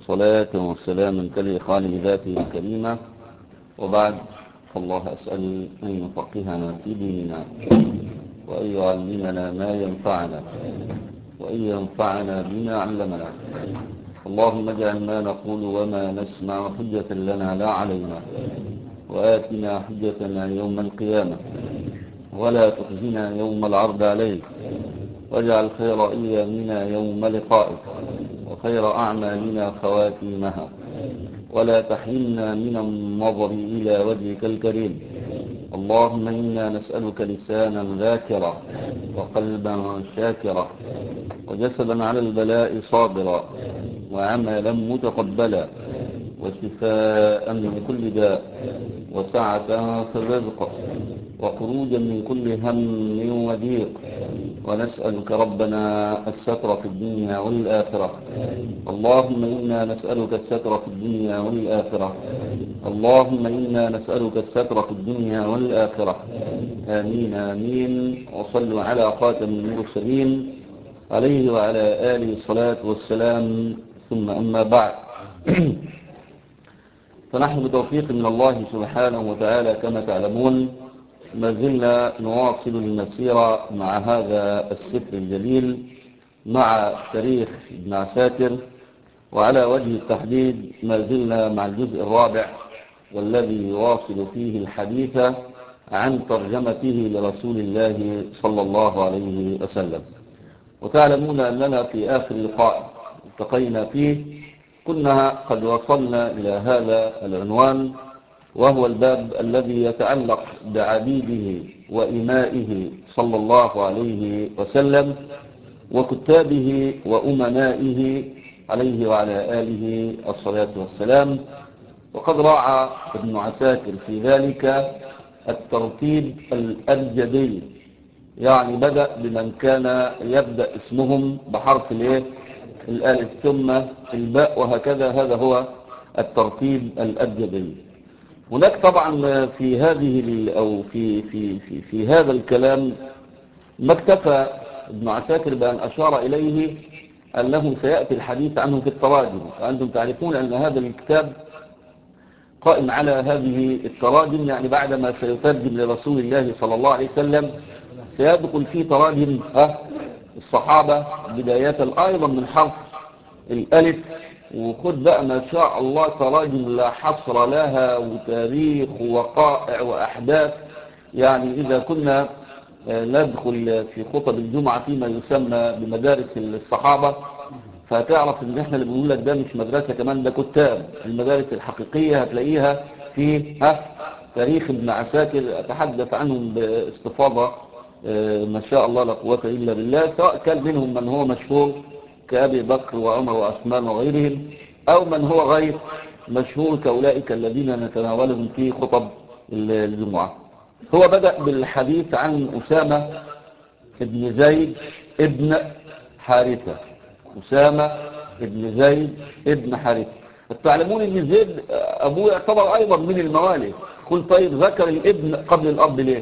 صلاة وسلاما تليقان بذاته الكريمة، وبعد، فالله أسأل أن يفقهنا في ديننا وأن يعلمنا ما ينفعنا وأن ينفعنا بما علمنا. اللهم اجعل ما نقول وما نسمع حجة لنا لا علينا، وآتنا حجتنا يوم القيامة ولا تخزنا يوم العرض عليك، واجعل خير أيامنا يوم لقائك وخير أعمالنا خواتيمها، ولا تحرمنا من النظر إلى وجهك الكريم. اللهم إنا نسألك لسانا ذاكرا وقلبا شاكرا وجسدا على البلاء صابرا وعملا متقبلا وشفاء من كل داء وسعة في الرزق وخروجا من كل هم وضيق. ونسألك ربنا الستر في الدنيا والآخرة. اللهم إنا نسألك الستر في الدنيا والآخرة. اللهم إنا نسألك الستر في الدنيا والآخرة. آمين آمين. وصلوا على خاتم المرسلين عليه وعلى آله الصلاة والسلام. ثم أما بعد، فنحن بتوفيق من الله سبحانه وتعالى كما تعلمون ما زلنا نواصل المسيرة مع هذا السفر الجليل، مع تاريخ ابن عساكر، وعلى وجه التحديد ما زلنا مع الجزء الرابع، والذي يواصل فيه الحديث عن ترجمته لرسول الله صلى الله عليه وسلم. وتعلمون أننا في آخر لقاء التقينا فيه كنا قد وصلنا إلى هذا العنوان، وهو الباب الذي يتعلق بعبيده وإمائه صلى الله عليه وسلم وكتابه وأمنائه عليه وعلى آله الصلاة والسلام. وقد راعى ابن عساكر في ذلك الترتيب الأبجدي، يعني بدأ بمن كان يبدأ اسمهم بحرف الألف ثم الباء وهكذا. هذا هو الترتيب الأبجدي. هناك طبعا في هذه أو في هذا الكلام ما اكتفى ابن عساكر بأن أشار إليه أنه سيأتي الحديث عنه في التراجم. وأنتم تعرفون أن هذا الكتاب قائم على هذه التراجم، يعني بعدما سيترجم لرسول الله صلى الله عليه وسلم سيدخل فيه تراجم الصحابة بداية أيضا من حرف الألف. وخذ بقى ما شاء الله تراجم لا حصر لها، وتاريخ ووقائع وأحداث. يعني إذا كنا ندخل في خطب الجمعة فيما يسمى بمدارس الصحابة، فتعرف ان احنا اللي بنقول لك ده مش مدرسة كمان، ده كتاب. المدارس الحقيقية هتلاقيها في تاريخ ابن عساكر، أتحدث عنهم باستفاضة ما شاء الله لا قوة إلا بالله، سواء كان منهم من هو مشهور كأبي بكر وعمر وعثمان وغيرهم، أو من هو غير مشهور كأولئك الذين نتناولهم في خطب الجمعة. هو بدأ بالحديث عن أسامة ابن زيد ابن حارثة. أسامة ابن زيد ابن حارثة. تعلمون ان زيد أبوه يعتبر أيضا من الموالي. قل طيب ذكر الابن قبل الأب ليه؟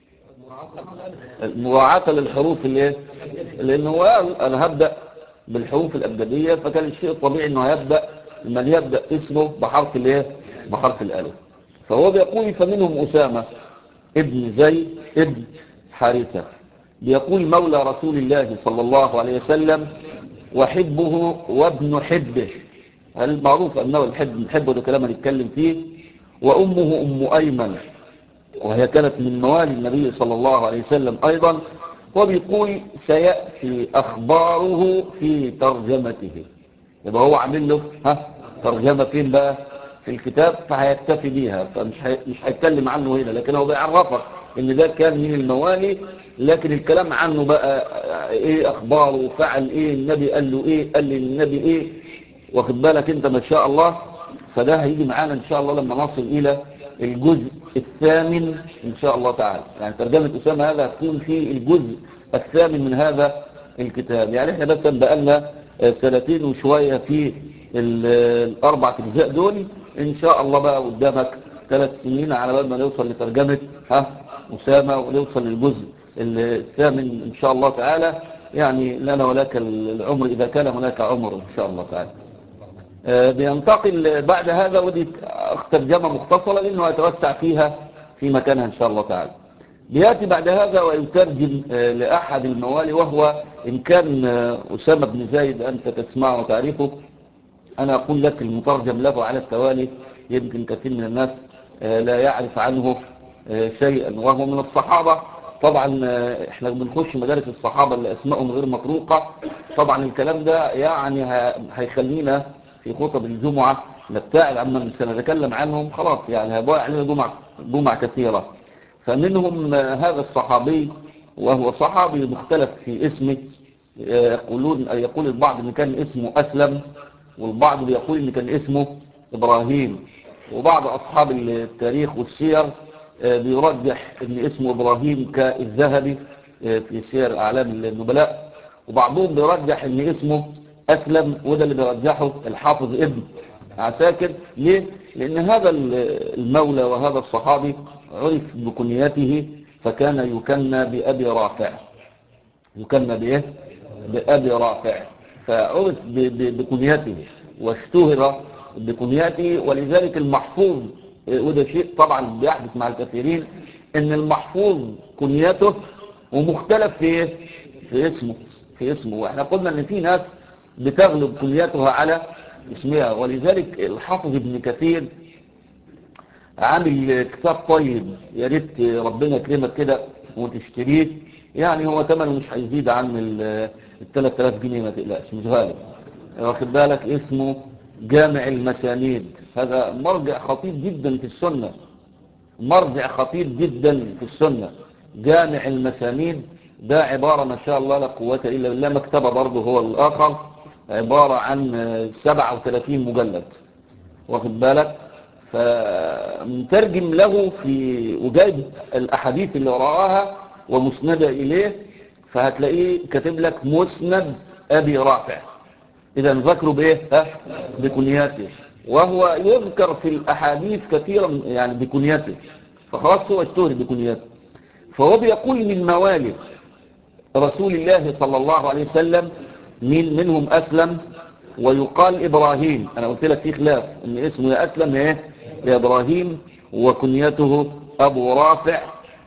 مراعاة للحروف لأنه أنا هبدأ بالحروف الأبجدية، فكان الشيء الطبيعي أنه هيبدأ من يبدأ اسمه بحرف بحرف الألف. فهو بيقول فمنهم أسامة ابن زيد ابن حارثة، بيقول مولى رسول الله صلى الله عليه وسلم وحبه وابن حبه. المعروف أنه الحب ده كلام نتكلم فيه. وأمه أم أيمن، وهي كانت من موالي النبي صلى الله عليه وسلم أيضا. وبيقول سيأتي أخباره في ترجمته. يبقى هو عامل له ترجمة فين بقى في الكتاب، فهيكتفي بيها، مش هيتكلم عنه هنا، لكن هو بيعرفك ان ده كان من الموالي. لكن الكلام عنه بقى ايه اخباره، فعل ايه، النبي قال له ايه، قال للنبي ايه، واخد بالك انت ما شاء الله. فده هيجي معانا ان شاء الله لما نصل الى الجزء الثامن ان شاء الله تعالى. يعني ترجمة أسامة هذا هتكون في الجزء الثامن من هذا الكتاب. يعني احنا بس بقالنا سنتين وشوية في الأربع أجزاء دول. إن شاء الله بقى قدامك 3 سنين على بال ما نوصل لترجمة أسامة ونوصل للجزء الثامن إن شاء الله تعالى. يعني لنا ولك العمر إذا كان هناك عمر إن شاء الله تعالى. بينتقل بعد هذا، ودي ترجمة مختصرة لأنه يتوسع فيها في مكانها إن شاء الله تعالى. بيأتي بعد هذا ويترجم لأحد الموالي، وهو إن كان أسامة بن زايد أنت تسمعه وتعرفه، أنا أقول لك المترجم له على التوالي، يمكن كثير من الناس لا يعرف عنه شيئا، وهو من الصحابة. طبعا احنا بنخش مدارس الصحابة اللي أسمائهم غير مطروقة، طبعا الكلام ده يعني هيخلينا في خطب الجمعة نبتعد عما سنتكلم عنهم، خلاص يعني هيضيع علينا جمع كثيرة. فمنهم هذا الصحابي، وهو صحابي مختلف في اسمه، يقول البعض ان كان اسمه أسلم، والبعض بيقول ان كان اسمه إبراهيم، وبعض أصحاب التاريخ والسير بيرجح ان اسمه إبراهيم كالذهبي في سير أعلام النبلاء، وبعضهم بيرجح ان اسمه أسلم، وده اللي بيرجحه الحافظ ابن عساكر. ليه؟ لأن هذا المولى وهذا الصحابي عرف بكنيته، فكان يكنى بأبي رافع. يكنى بإيه؟ بأبي رافع، فعرف بكنيته واشتهر بكنيته. ولذلك المحفوظ، وده شيء طبعا بيحدث مع الكثيرين، ان المحفوظ كنيته ومختلف في اسمه. واحنا قلنا ان في ناس بتغلب كنيتها على اسمها، ولذلك الحافظ ابن كثير عامل كتاب طيب، يا ريت ربنا يكرمك كده وتشتريه، يعني هو ثمنه مش هيزيد عن ال 3000 جنيه، ما تقلقش، مش غالي، واخد بالك. اسمه جامع المسانيد، هذا مرجع خطير جدا في السنة، مرجع خطير جدا في السنة. جامع المسانيد ده عبارة ما شاء الله لا قوة إلا بالله، مكتبة برضه هو الآخر، عبارة عن 37 مجلد، واخد بالك. فمترجم له في وجايب الأحاديث اللي وراءها ومسندة إليه، فهتلاقيه كاتب لك مسند أبي رافع. إذا ذكروا بإيه؟ بكنياته، وهو يذكر في الأحاديث كثيرا يعني بكنياته، فخلاص هو اشتهر بكنياته. فهو بيقول من موالد رسول الله صلى الله عليه وسلم منهم أسلم، ويقال إبراهيم. أنا قلت لك في خلاف إن اسمه يا أسلم يا إبراهيم، وكنيته أبو رافع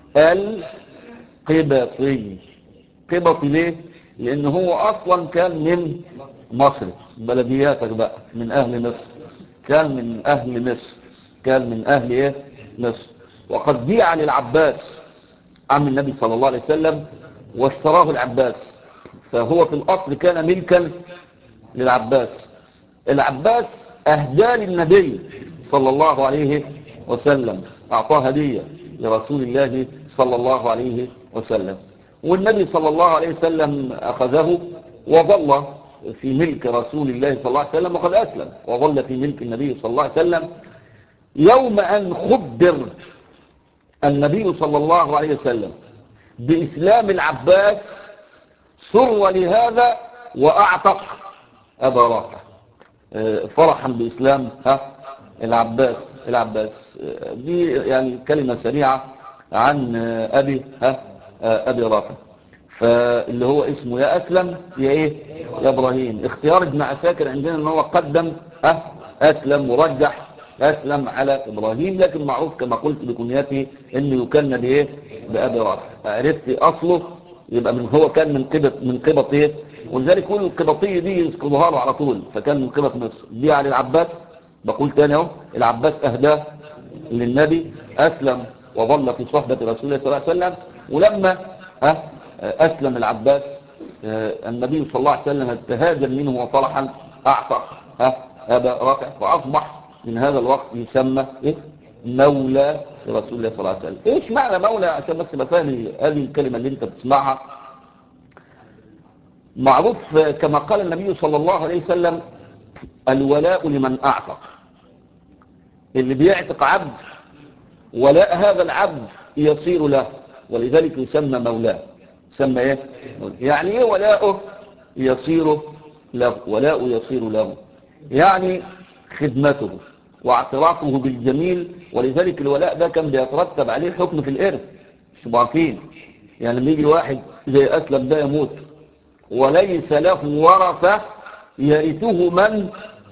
القبطي. قبطي ليه؟ لأن هو أصلا كان من مصر، بلدياتك بقى، من أهل مصر، كان من أهل مصر، كان من أهل مصر. وقد بيع للعباس عم النبي صلى الله عليه وسلم، واشتراه العباس، فهو في الأصل كان ملكا للعباس. العباس أهدى للنبي صلى الله عليه وسلم، أعطاه هدية لرسول الله صلى الله عليه وسلم، والنبي صلى الله عليه وسلم أخذه وظل في ملك رسول الله صلى الله عليه وسلم، وقد أسلم وظل في ملك النبي صلى الله عليه وسلم. يوم أن خبر النبي صلى الله عليه وسلم بإسلام العباس سر لهذا وأعتق أبا رافع فرحا بإسلام العباس. دي يعني كلمة سريعة عن أبي رافع، فاللي هو اسمه يا أسلم يا إبراهيم. اختيار ابن عساكر عندنا ان هو قدم أسلم ورجح أسلم على إبراهيم، لكن معروف كما قلت بكنيته انه يكن بأبي رافع. عرفت أصله يبقى هو كان من قبط ولذلك كل القبطية دي يذكروها له على طول، فكان من قبط مصر. دي على العباس، بقول تاني اهو، العباس أهداه للنبي، أسلم وظل في صحبة رسول الله صلى الله عليه وسلم. ولما أسلم العباس النبي صلى الله عليه وسلم تهاجر منه وفرحا أعتق أبا رافع، فأصبح من هذا الوقت يسمى مولى رسول الله صلى الله عليه وسلم. إيش معنى مولى؟ عشان بس بفهم هذه الكلمة اللي أنت بتسمعها. معروف كما قال النبي صلى الله عليه وسلم الولاء لمن أعتق، اللي بيعتق عبد ولاء هذا العبد يصير له، ولذلك يسمى مولاه. يسمى ايه؟ يعني ايه ولاؤه يصير له؟ ولاؤه يصير له يعني خدمته واعترافه بالجميل. ولذلك الولاء ده كان بيترتب عليه حكم في الإرث، مش عارفين؟ يعني لما يجي واحد زي أسلم ده يموت وليس له ورثة يرثه من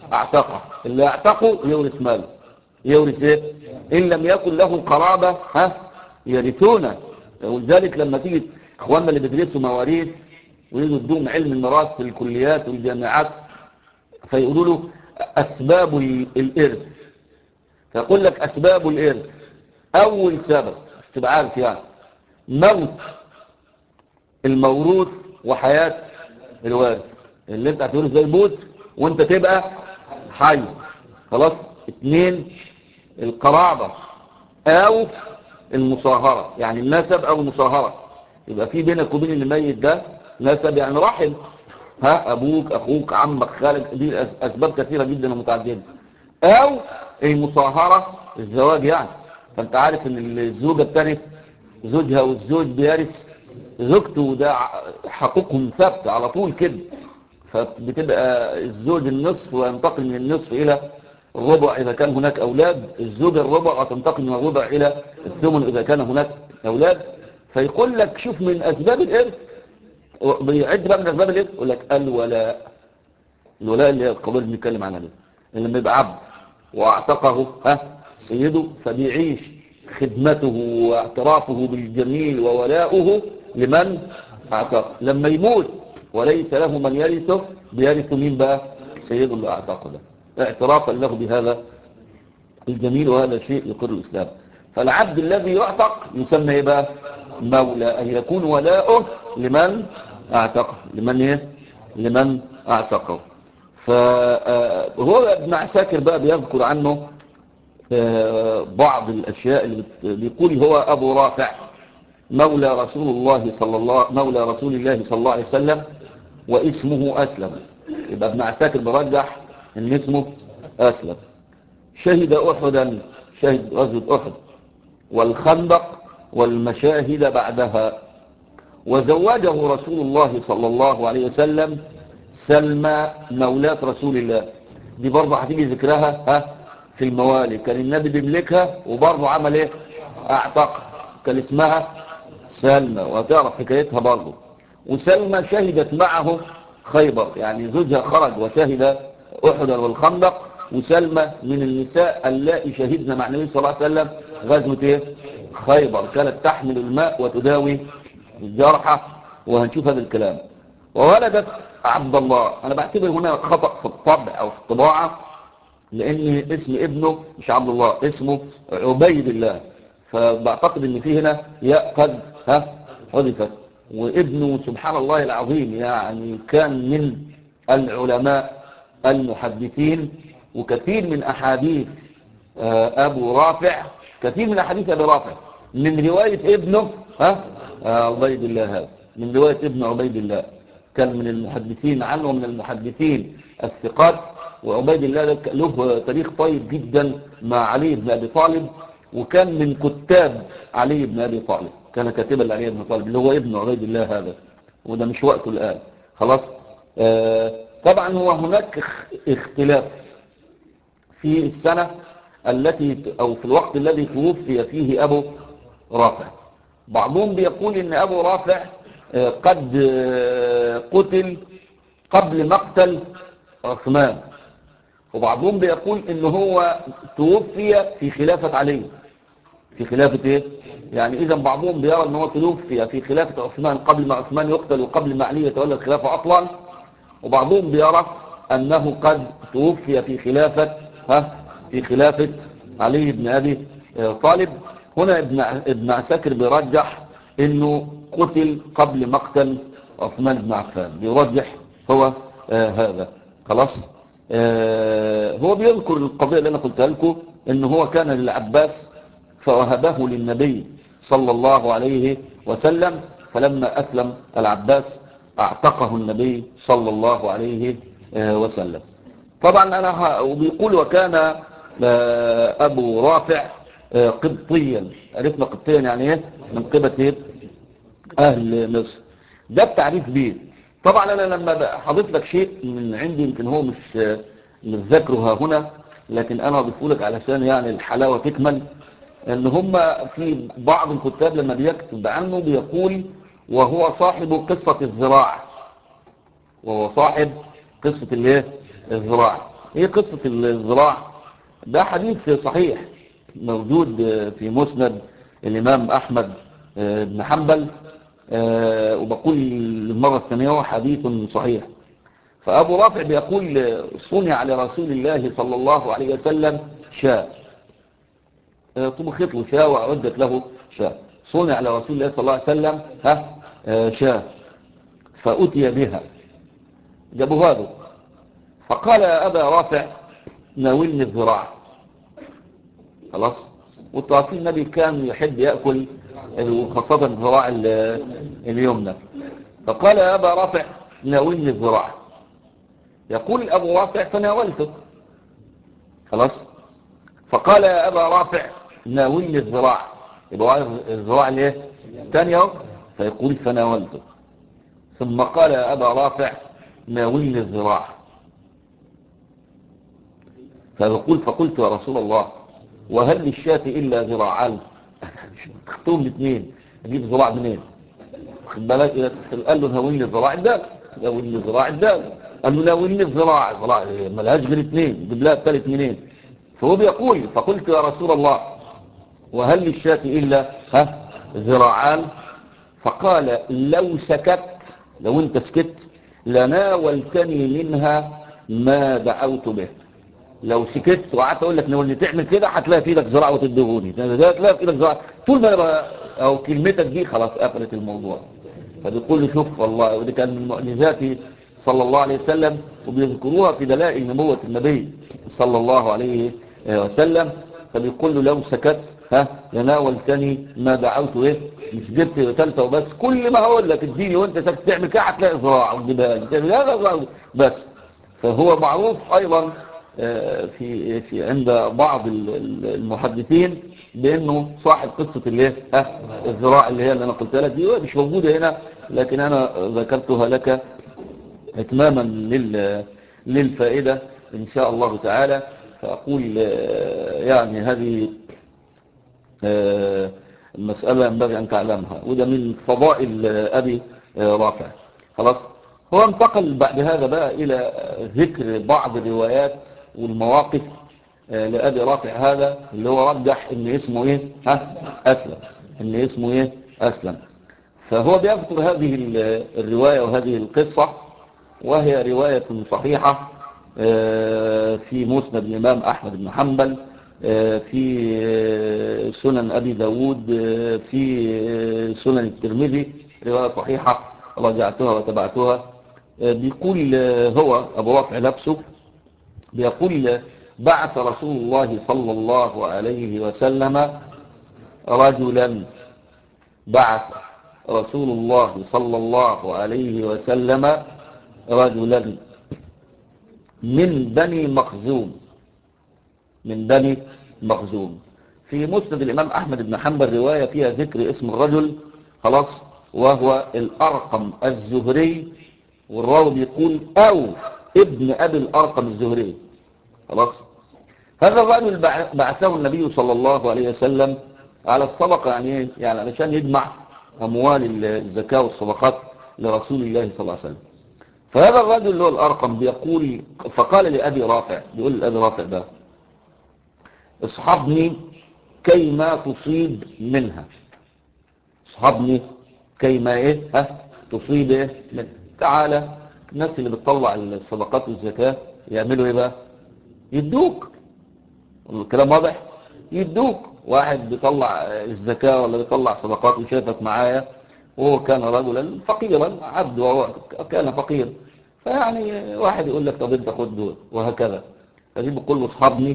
اعتقه. اللي اعتقه يورث ماله، يورث ايه؟ ان لم يكن له قرابة يرثونه. ولذلك لما تيجي اخواننا اللي بيدرسوا مواريث ويجوا يدوهم علم الميراث في الكليات والجامعات فيقولوا له اسباب الارث، فيقول لك اسباب الارث اول سبب تبقى عارف يعني موت الموروث وحياة الوارث، اللي انت هتورث زي الموت وانت تبقى حي. خلاص. 2 القرابة او المصاهرة، يعني النسب او المصاهرة، يبقى في بينك وبين اللي ميت ده نسب يعني رحم، ابوك اخوك عمك خالك، دي اسباب كثيرة جدا ومتعددة. او المصاهرة الزواج يعني، فانت عارف ان الزوجة الثانية زوجها والزوج بيرث زوجته، وده حقوقهم ثابتة على طول كده، فبتبقى الزوج النصف وينتقل من النصف الى الربع اذا كان هناك اولاد، الزوجة الربع وتنتقل من الربع الى الثمن اذا كان هناك اولاد. فيقول لك شوف من اسباب الارث، بيعد بقى من اسباب الارث، يقول لك الولاء. الولاء اللي هي القضيه اللي بنتكلم عنها دي، لما يبقى عبد واعتقه سيده فبيعيش خدمته واعترافه بالجميل وولاؤه لمن اعتقه. لما يموت وليس له من يرثه بيرث مين بقى؟ سيده اللي اعتقه ده، اعترافا له بهذا الجميل، وهذا شيء يقر الاسلام. فالعبد الذي يعتق يسمى ايه بقى؟ مولى، ان يكون ولاؤه لمن اعتقه. لمن ايه؟ لمن اعتقه. فهو ابن عساكر بقى بيذكر عنه بعض الاشياء اللي بيقول هو ابو رافع مولى رسول الله صلى الله عليه وسلم، واسمه اسلم. يبقى ابن عساكر برجح ان اسمه اسلم. شهد احدا، شهد غزوة احد والخندق والمشاهد بعدها. وزوجه رسول الله صلى الله عليه وسلم سلمى مولاة رسول الله. دي برضه هتيجي ذكرها في الموالي، كان النبي بيملكها وبرضه عمل ايه؟ اعتق. كان اسمها سلمى وتعرف حكايتها برضه. وسلمى شهدت معه خيبر، يعني زوجها خرج وشهد احد والخندق، وسلمى من النساء اللائي شهدن مع النبي صلى الله عليه وسلم غزوة ايه؟ خيبر. كانت تحمل الماء وتداوي الجرحى، وهنشوف هذا الكلام. وولدت عبد الله. انا بعتبر هنا خطأ في الطبع او في الطباعة، لان اسم ابنه مش عبد الله، اسمه عبيد الله، فبعتقد ان فيه هنا ياء قد حذفت. وابنه سبحان الله العظيم يعني كان من العلماء المحدثين، وكثير من احاديث ابو رافع، كثير من احاديث ابي رافع من رواية ابنه عبيد الله. هذا من رواية ابن عبيد الله، كان من المحدثين عنه ومن المحدثين الثقات. وعبيد الله له تاريخ طيب جدا مع علي بن أبي طالب، وكان من كتاب علي بن أبي طالب، كان كاتبا لعلي بن طالب اللي هو ابن عبيد الله هذا، وده مش وقته الآن. خلاص. طبعا هو هناك اختلاف في السنة التي أو في الوقت الذي توفي فيه أبو رافع. بعضهم بيقول إن أبو رافع قد قتل قبل مقتل عثمان، وبعضهم بيقول إن هو توفي في خلافة علي. في خلافة إيه؟ يعني إذا بعضهم بيرى إن هو توفي في خلافة عثمان قبل ما عثمان يقتل وقبل ما علي يتولى الخلافة أصلا، وبعضهم بيرى أنه قد توفي في خلافة علي بن أبي طالب. هنا ابن عساكر بيرجح انه قتل قبل مقتل عثمان بن عفان، بيرجح هو هذا. خلاص. هو بيذكر القضية اللي انا قلتها لكم، انه هو كان للعباس فوهبه للنبي صلى الله عليه وسلم، فلما اسلم العباس اعتقه النبي صلى الله عليه وسلم. طبعا وبيقول وكان ابو رافع قبطيا. عرفنا قبطيا يعني ايه؟ من قبة اهل مصر. ده التعريف بيه. طبعا انا لما حضرت لك شيء من عندي يمكن هو مش ذكره هنا، لكن انا اضيفه لك علشان يعني الحلاوة تكمل. ان هم في بعض الكتاب لما بيكتب عنه بيقول وهو صاحب قصة الزراعة، وهو صاحب قصة الايه؟ الزراعة. هي قصة الذراع ده حديث صحيح موجود في مسند الإمام أحمد بن حنبل، وبقول المرة الثانية هو حديث صحيح. فأبو رافع بيقول صنع لرسول الله صلى الله عليه وسلم شاة، طبخت له شاة وأعدت له شاة، صنع لرسول الله صلى الله عليه وسلم شاة، فأتي بها جابوها له، فقال يا أبا رافع ناولني الذراع. خلاص، والطرفين النبي كان يحب يأكل خاصة الذراع اليمنى، فقال يا أبا رافع ناولني الذراع. يقول أبو رافع فناولته. خلاص، فقال يا أبا رافع ناولني الذراع، يبقى الذراع ليه تانية، فيقول فناولته. ثم قال يا أبا رافع ناولني الذراع، فيقول فقلت يا رسول الله وهل للشاة إلا ذراعان؟ تختوم الاثنين، اجيب ذراع منين؟ خد بالك، قال له ناولني الذراع الدال، ناولني الذراع الدال، قال له ناولني الذراع ملهاش غير اثنين، جيب لها الثالث منين؟ فهو بيقول فقلت يا رسول الله وهل للشاة إلا ذراعان؟ فقال لو سكت، لو انت سكت لناولتني منها ما دعوت به. لو سكت وقعدت اقول لك ناولني تعمل كده هتلاقي في ايدك ذراع وتدهوني، هتلاقي في ايدك ذراع طول ما انا او كلمتك دي خلاص قفلت الموضوع. فبيقول لي شوف والله، ودي كان من معجزاته صلى الله عليه وسلم، وبيذكروها في دلائل نبوة النبي صلى الله عليه وسلم. فبيقول له لو سكت لناولتني ما دعوت مش جبت ثالثه وبس، كل ما هقول لك اديني وانت ساكت تعمل كده هتلاقي ذراع وجبال تعمل هذا بس. فهو معروف ايضا في عند بعض المحدثين بانه صاحب قصه الايه الذراع اللي هي اللي انا قلتها لك دي، مش موجوده هنا لكن انا ذكرتها لك اتماما للفائده ان شاء الله تعالى. فاقول يعني هذه المسألة ينبغي أن تعلمها، وده من فضائل أبي رافع. خلاص، هو انتقل بعد هذا بقى إلى ذكر بعض الروايات والمواقف لأبي رافع هذا، اللي هو رجح إن اسمه أسلم، إن اسمه أسلم. فهو بيذكر هذه الرواية وهذه القصة، وهي رواية صحيحة في مسند الإمام أحمد بن حنبل، في سنن أبي داود، في سنن الترمذي، رواية صحيحة رجعتها وتبعتها. بيقول هو أبو رافع نفسه بيقول بعث رسول الله صلى الله عليه وسلم رجلا، بعث رسول الله صلى الله عليه وسلم رجلا من بني مخزوم، من بني مخزوم. في مسند الإمام أحمد بن حنبل رواية فيها ذكر اسم الرجل، خلاص، وهو الأرقم الزهري، والراوي بيقول أو ابن أبي الأرقم الزهري. خلاص، هذا الرجل بعثه النبي صلى الله عليه وسلم على الصدقة، يعني علشان يجمع أموال الزكاة والصدقات لرسول الله صلى الله عليه وسلم. فهذا الرجل اللي هو الأرقم بيقول فقال لأبي رافع، بيقول لأبي رافع ده اصحبني كيما تصيب منها، اصحبني كيما تصيب منها. تعالى، الناس اللي بتطلع الصدقات والزكاة يعملوا ايه بقى؟ يدوك، الكلام واضح، يدوك. واحد بيطلع الزكاة ولا بيطلع صدقات وشافك معايا وهو كان رجلا فقيرا، عبد وهو كان فقير، فيعني واحد يقول لك طب انت خد دول وهكذا. فدي بقول له اصحبني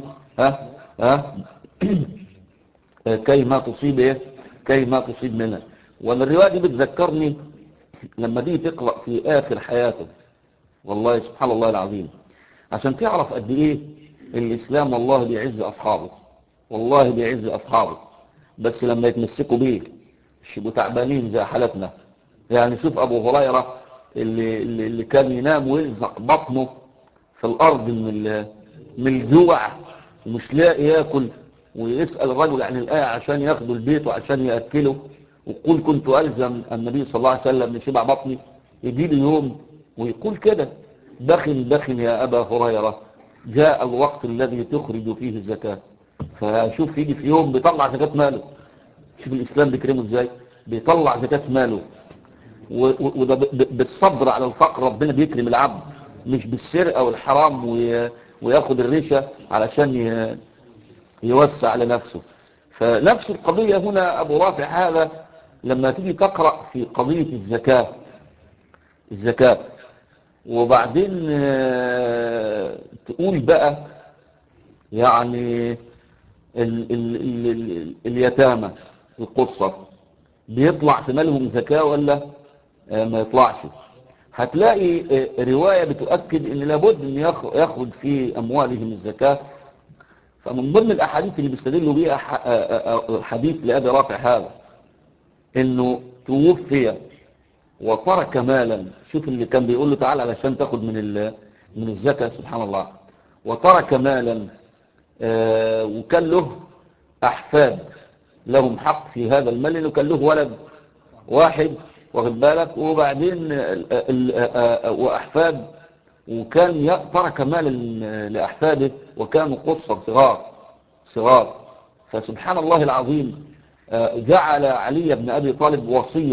كيما تصيب كيما تصيب منها. والرواية دي بتذكرني لما دي تقرأ في آخر حياته، والله سبحان الله العظيم، عشان تعرف قد ايه الإسلام والله بيعز أصحابه، والله بيعز أصحابه، بس لما يتمسكوا بيه مش يبقوا تعبانين زي حالتنا. يعني شوف أبو هريرة اللي كان ينام ويلزق بطنه في الأرض من الجوع ومش لاقي ياكل، ويسأل الرجل عن الآية عشان ياخده البيت وعشان يأكله، ويقول كنت ألزم النبي صلى الله عليه وسلم لشبع بطني. يجي لي يوم ويقول كده بخن بخن يا أبا هريرة، جاء الوقت الذي تخرج فيه الزكاة. فشوف يجي في يوم بيطلع زكاة ماله. شوف الإسلام بيكرمه ازاي، بيطلع زكاة ماله. وده بالصبر على الفقر ربنا بيكرم العبد، مش بالسرقة والحرام وياخد الرشا علشان يوسع على نفسه. فنفس القضية هنا أبو رافع هذا لما تيجي تقرأ في قضية الزكاة وبعدين تقول بقى يعني اليتامى القصة بيطلع في مالهم زكاة ولا ما يطلعش. هتلاقي رواية بتؤكد ان لابد ان يخرج في اموالهم الزكاة. فمن ضمن الاحاديث اللي بيستدلوا بيها حديث لأبي رافع هذا انه توفي وترك مالا. شوف اللي كان بيقول له تعال علشان تاخد من الزكاة، سبحان الله. وترك مالا وكان له احفاد لهم حق في هذا المال، لانه كان له ولد واحد واخد بالك، وبعدين واحفاد، وكان ترك مالا لاحفاده وكانوا قصر صغار. فسبحان الله العظيم جعل علي بن ابي طالب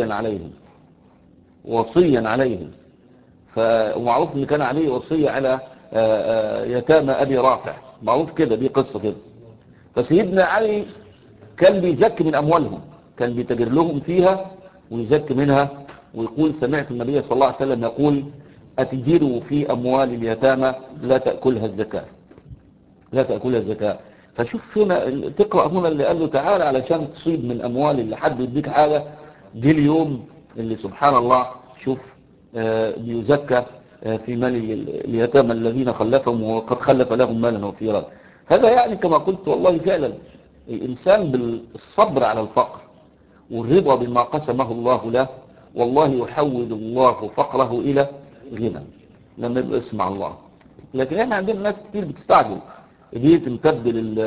وصيا عليهم. ومعروف ان كان عليه وصية على يتامى ابي رافع، معروف كده، دي قصة كده. فسيدنا علي كان بيزكي من اموالهم، كان بيتاجر لهم فيها ويزكي منها، ويقول سمعت النبي صلى الله عليه وسلم يقول اتجروا في اموال اليتامى لا تأكلها الزكاة. فشوف هنا تقرأ هنا اللي قال له تعالى علشان تصيب من اموال اللي حد يديك حاجة، دي اليوم اللي سبحان الله شوف بيزكى في مال اليتامى الذين خلفهم وقد خلف لهم مالا وفيرا. هذا يعني كما قلت والله فعلا الإنسان بالصبر على الفقر والرضا بما قسمه الله له، والله يحول الله فقره إلى غنى لما يبقى اسمع الله. لكن احنا عندنا ناس كتير بتستعجل، دي تمتد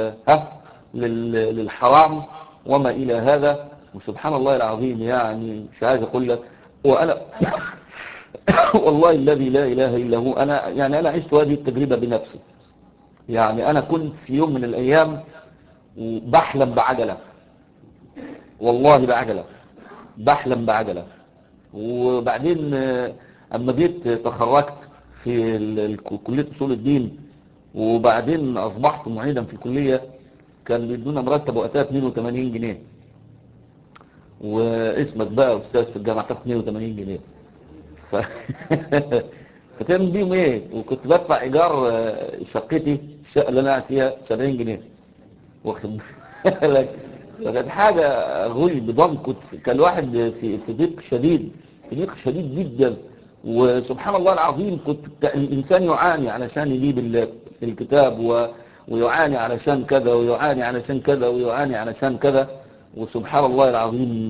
للحرام وما إلى هذا. وسبحان الله العظيم يعني مش عايز أقول لك، وأنا والله الذي لا إله إلا هو، أنا عشت هذه التجربة بنفسي. يعني أنا كنت في يوم من الأيام بحلم بعجلة، والله بحلم بعجلة. وبعدين أما جيت تخرجت في كلية أصول الدين، وبعدين أصبحت معيدا في الكلية، كان بيدونا مرتب وقتها 82 جنيه، واسمك بقى أستاذ في الجامعة تاخد 82 جنيه. ف... فتعمل بيهم ايه؟ وكنت بدفع ايجار شقتي، الشقه اللي انا قاعد فيها 70 جنيه، واخد بالك؟ فكانت حاجه غريبه بضنك. كان الواحد في ضيق شديد جدا. وسبحان الله العظيم كنت الانسان يعاني علشان يجيب الكتاب، ويعاني علشان كذا، ويعاني علشان كذا، ويعاني علشان كذا. وسبحان الله العظيم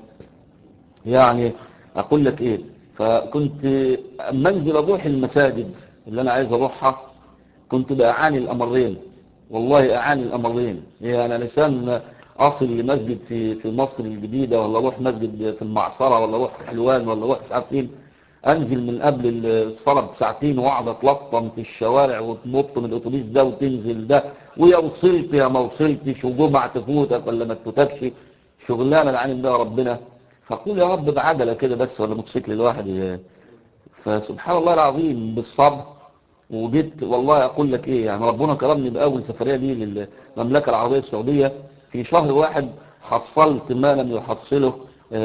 يعني اقول لك ايه، فكنت منزل اروح المساجد اللي انا عايز اروحها كنت بعاني الامرين، والله اعاني الامرين. يعني علشان اصل لمسجد في مصر الجديدة، ولا اروح مسجد في المعصرة، ولا اروح في حلوان، ولا اروح في عارفين، انزل من قبل الصلاة بساعتين واقعد اتلطم في الشوارع وتنط من الاتوبيس ده وتنزل ده، ويا وصلت يا ما وصلتش، وجمعة تفوتك ولا ما تفوتكش، شغلانه العالم ده ربنا. فقول يا رب بعجلة كده بس ولا موتوسيكل الواحد. فسبحان الله العظيم بالصبر. وجيت والله اقول لك ايه، يعني ربنا كرمني باول سفرية دي للمملكة العربية السعودية، في شهر واحد حصلت ما لم يحصله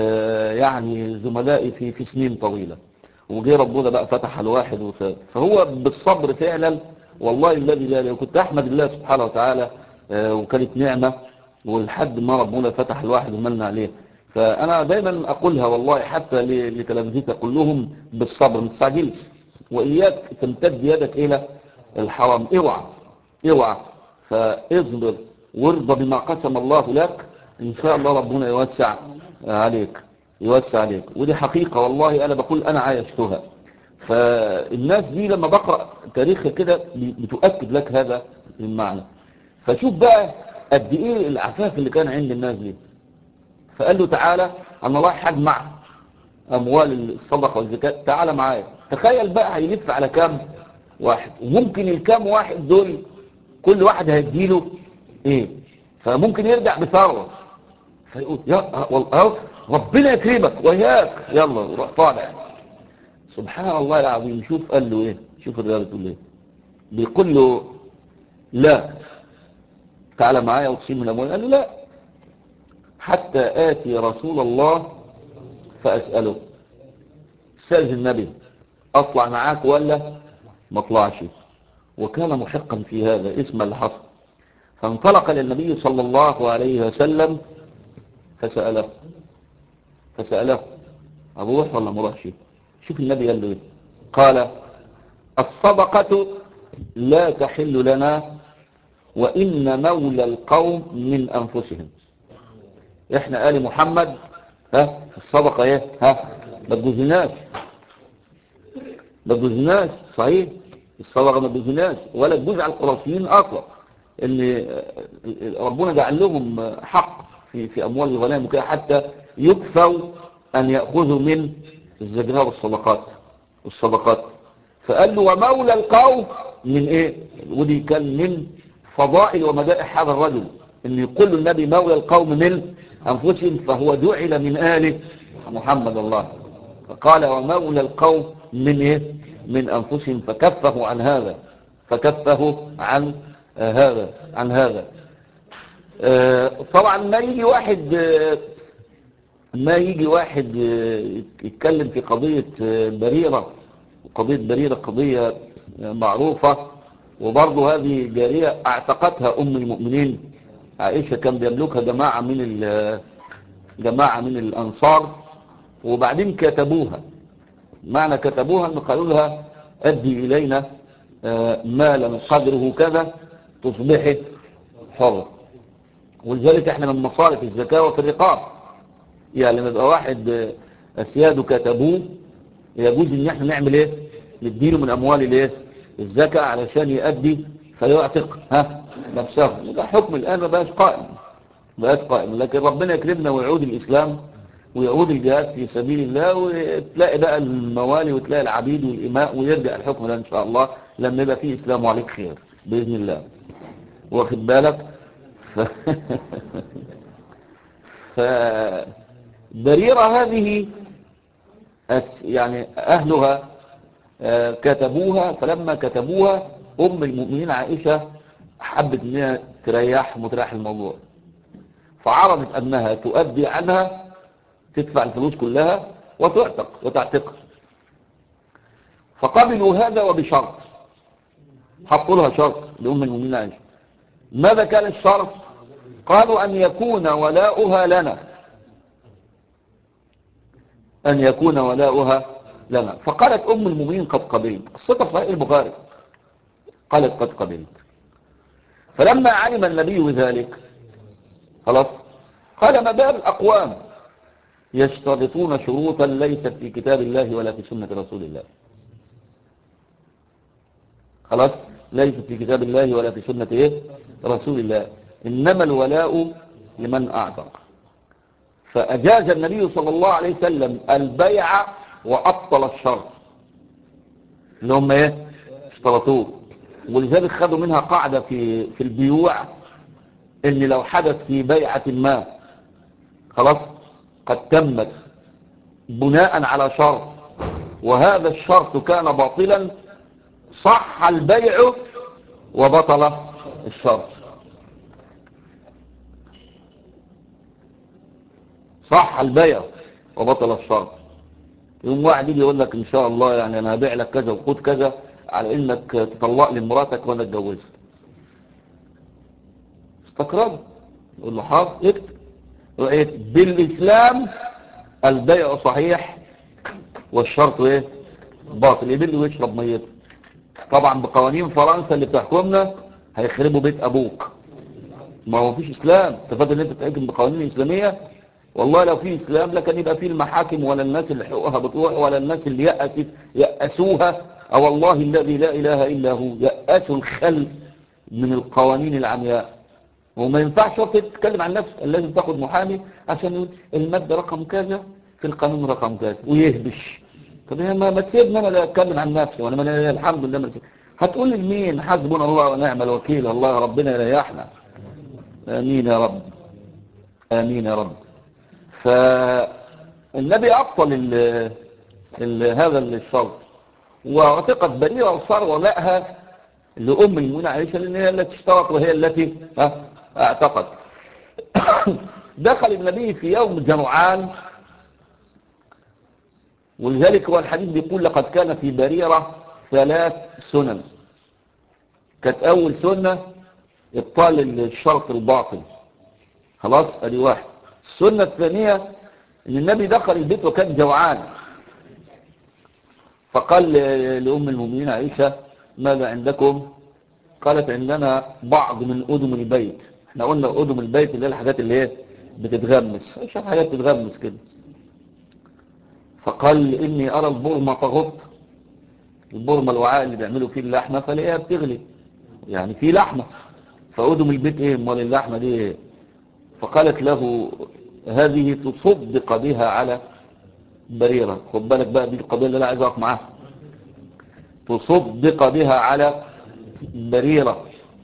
يعني زملائي في سنين طويلة. وجي ربنا بقى فتح الواحد وفات. فهو بالصبر فعلا والله الذي لا، وكنت احمد الله سبحانه وتعالى وكانت نعمة، ولحد ما ربنا فتح الواحد وملنا عليه. فانا دايما اقولها والله حتى لتلامذتي، اقول لهم بالصبر، ما تستعجلش، واياك تمتد يدك الى الحرام، اوعى. فاصبر وارضى بما قسم الله لك، ان شاء الله ربنا يوسع عليك. ودي حقيقة والله انا بقول انا عايشتها. فالناس دي لما بقرأ تاريخها كده بتؤكد لك هذا المعنى. فشوف بقى قد ايه العفاف اللي كان عند الناس دي. فقال له تعالى انا رايح اجمع اموال الصدقه والزكاه، تعالى معايا. تخيل بقى هيلف على كام؟ واحد، وممكن الكام واحد دول كل واحد هيديله ايه، فممكن يرجع بثروه، فيقول يا والله ربنا يكرمك وياك، يلا روح طالع. سبحان الله العظيم. شوف قال له ايه، شوف الرجال بتقول ايه، بيقول له لا تعالى معايا وتصيم من اموالي. قال له لا حتى آتي رسول الله فأسأله. سأل النبي أطلع معاك ولا ما اطلعش، وكان محقا في هذا اسم اللي حصل. فانطلق للنبي صلى الله عليه وسلم فسأله أروح ولا ما اروحش. شوف النبي قال له ايه، قال الصدقة لا تحل لنا وإن مولى القوم من أنفسهم. احنا آل محمد الصدقة ايه ما تجوزناش صحيح، الصدقة ما تجوزناش ولا تجوز على القرشيين اصلا، اللي ربنا جعل لهم حق في اموال الغنائم وكده، حتى يكفوا ان يأخذوا من الزكاة والصدقات. فقال له ومولى القوم من ايه، ودي كان من فضائل ومدائح هذا الرجل، ان يقول النبي مولى القوم من انفسهم، فهو جعل من آل محمد الله. فقال ومولى القوم من ايه، من انفسهم، فكفه عن هذا، عن هذا. طبعا ما يجي واحد يتكلم في قضية بريرة، وقضية بريرة قضية معروفة، وبرضه هذه جارية اعتقتها ام المؤمنين عائشة، كان بيملكها جماعة من الانصار، وبعدين كتبوها. معنى كتبوها ان قالوا لها ادي الينا مالا قدره كذا تصبحي حرة. ولذلك احنا من مصارف الزكاة وفي الرقاب، يعني لما يبقى واحد اسياده كتبوه يجوز ان احنا نعمل ايه، نديله من اموال الايه الزكاة علشان يؤدي فيعتق نفسه. وده حكم الان ما بقاش قائم، لكن ربنا يكرمنا ويعود الاسلام ويعود الجهاد في سبيل الله، وتلاقي بقى الموالي وتلاقي العبيد والإماء، ويرجع الحكم ده إن شاء الله لما يبقى فيه إسلام وعليك خير بإذن الله. واخد بالك فبريرة هذه يعني أهلها كتبوها، فلما كتبوها أم المؤمنين عائشة حبت أنها تريح الموضوع، فعرضت أنها تؤدي عنها، تدفع الفلوس كلها وتعتق. فقبلوا هذا وبشرط، حطوا لها شرط لأم المؤمنين عائشة. ماذا كان الشرط؟ قالوا أن يكون ولاؤها لنا. فقالت أم المؤمنين قد قبلت، قصتها في صحيح البخاري، قالت قد قبلت. فلما علم النبي ذلك خلاص قال ما بال أقوام يشترطون شروطا ليست في كتاب الله ولا في سنة رسول الله. خلاص، ليست في كتاب الله ولا في سنة رسول الله، إنما الولاء لمن أعتق. فأجاز النبي صلى الله عليه وسلم البيع وأبطل الشرط اللي هم اشترطوه. ولذلك خدوا منها قاعدة في البيوع، إن لو حدث في بيعة ما خلاص قد تمت بناء على شرط، وهذا الشرط كان باطلا، صح البيع وبطل الشرط. صح البيع وبطل الشرط. يوم واحد يجي يقول لك ان شاء الله يعني انا هبيع لك كذا وخد كذا على انك تطلق لي مراتك وانا اتجوزها، استقرض، يقول له حاضر اكتب. بالاسلام البيع صحيح والشرط باطل، يبل ويشرب ميته. طبعا بقوانين فرنسا اللي بتحكمنا هيخربوا بيت ابوك، ما هو فيش اسلام. تفضل ان انت تحكم بقوانين اسلاميه، والله لو في اسلام لكن يبقى في المحاكم ولا الناس اللي حقوقها بتروح ولا الناس اللي يأسوها، او والله الذي لا اله الا هو يأسوا الخلق من القوانين العمياء. وما ينفعش شرط تتكلم عن نفسك، لازم تاخد محامي عشان يقول المادة رقم كذا في القانون رقم كذا ويهبش. طب ما تسيبني انا اتكلم عن نفسي، وانا الحمد لله هتقول لمين؟ حسبنا الله ونعم الوكيل، الله ربنا يريحنا. آمين يا رب، آمين يا رب. فالنبي أبطل هذا الشرط، وعتقت بريرة وصار ولاءها لأم المؤمنين عائشة، لأن هي التي اشترط وهي التي اعتقد. دخل النبي في يوم جمعان، ولذلك هو الحديث بيقول لقد كان في بريرة 3 سنن. كانت أول سنة إبطال الشرط الباطل، خلاص ادي واحد. السنة الثانية ان النبي دخل البيت وكان جوعان، فقال لأم المؤمنين عائشة ماذا عندكم؟ قالت عندنا بعض من أدم البيت. احنا قلنا أدم البيت اللي هي الحاجات اللي هي بتتغمس، ايش حاجات بتتغمس كده. فقال إني أرى البرمة تغط، البرمة الوعاء اللي بيعملوا فيه اللحمة، فلاقيها بتغلي، يعني في لحمة، فأدم البيت ايه امال اللحمة دي ايه؟ فقالت له هذه تصدق بها على بريرة. خد بالك بقى، دي القضية اللي أنا عايز أقف معاها. تصدق بها على بريرة.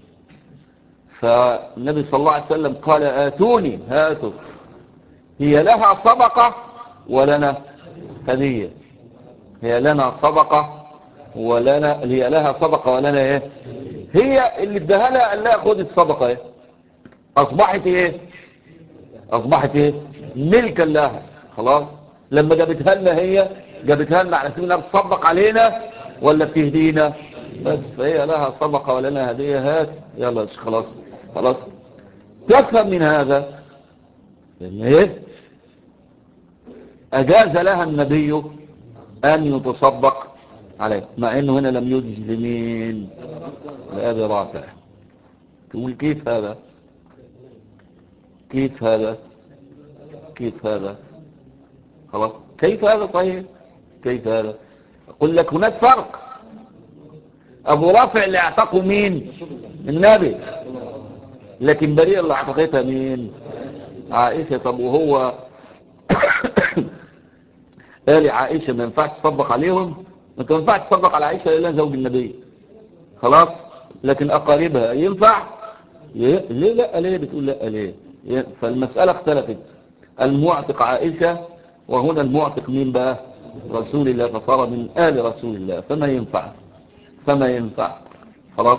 فالنبي صلى الله عليه وسلم قال آتوني، هاتوا، هي لها صدقة ولنا هدية. هي لنا صدقة ولنا، هي لها صدقة ولنا ايه؟ هي اللي اداها لها قال لها خد الصدقة ايه؟ أصبحت ايه؟ أصبحت ايه؟ ملكا لها. خلاص، لما جابتها لنا هي جابتها لنا على سبيل انها بتصدق علينا ولا بتهدينا بس، فهي لها صدقة ولنا هدية، هات يلا خلاص. خلاص تفهم من هذا ان ايه؟ اجاز لها النبي ان يتصدق عليه، مع انه هنا لم يجز لمين؟ لأبي رافع. تقول كيف هذا؟ كيف هذا؟ كيف هذا؟ خلاص، كيف هذا؟ طيب كيف هذا؟ أقول لك هناك فرق. أبو رافع اللي اعتقوا مين؟ النبي، لكن بريئة اللي اعتقتها مين؟ عائشة. طب وهو قال عائشة ما ينفعش تصدق عليهم؟ ما ينفعش تصدق على عائشة إلا زوج النبي، خلاص. لكن أقاربها ينفع؟ ليه لا؟ ليه بتقول لا ليه؟ فالمسألة اختلفت. المعتق عائشة، وهنا المعتق مين بقى؟ رسول الله، فصار من آل رسول الله، فما ينفع، فما ينفع. خلاص.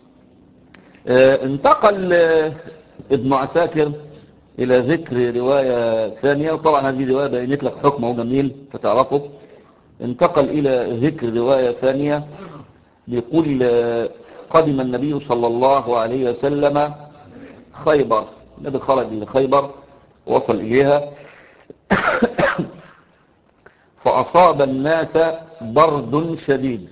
انتقل ابن عساكر إلى ذكر رواية ثانية، وطبعا هذه رواية بينت لك حكمه جميل فتعرفه. انتقل إلى ذكر رواية ثانية، بيقول قدم النبي صلى الله عليه وسلم خيبر. النبي خرج إلى خيبر، وصل إليها فأصاب الناس برد شديد،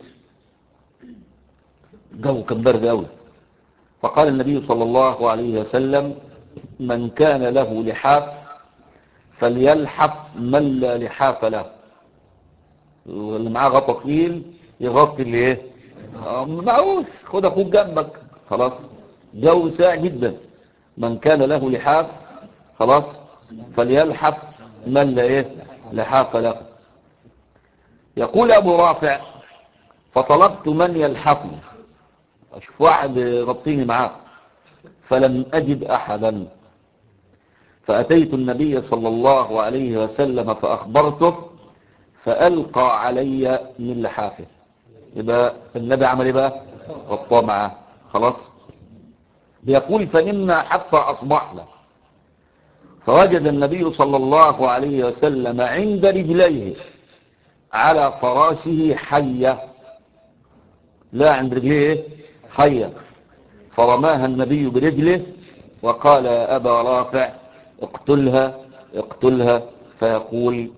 الجو كان برد قوي. فقال النبي صلى الله عليه وسلم من كان له لحاف فليلحف من لا لحاف له، واللي معاه غطا طويل يغطي اللي ايه؟ معوش، خد اخوك جنبك. خلاص، جو ساعة جدا. من كان له لحاف خلاص فليلحف من لا ايه؟ لحاف له. يقول ابو رافع فطلبت من يلحفني، اشوف واحد يغطيني معاه، فلم اجد احدا، فاتيت النبي صلى الله عليه وسلم فاخبرته فالقى علي من لحافه. يبقى النبي عمل ايه بقى؟ غطاه معاه. خلاص. بيقول فنمنا حتى اصبحنا، فوجد النبي صلى الله عليه وسلم عند رجليه على فراشه حية، لا عند رجليه حية، فرماها النبي برجله وقال يا أبا رافع اقتلها اقتلها، فيقول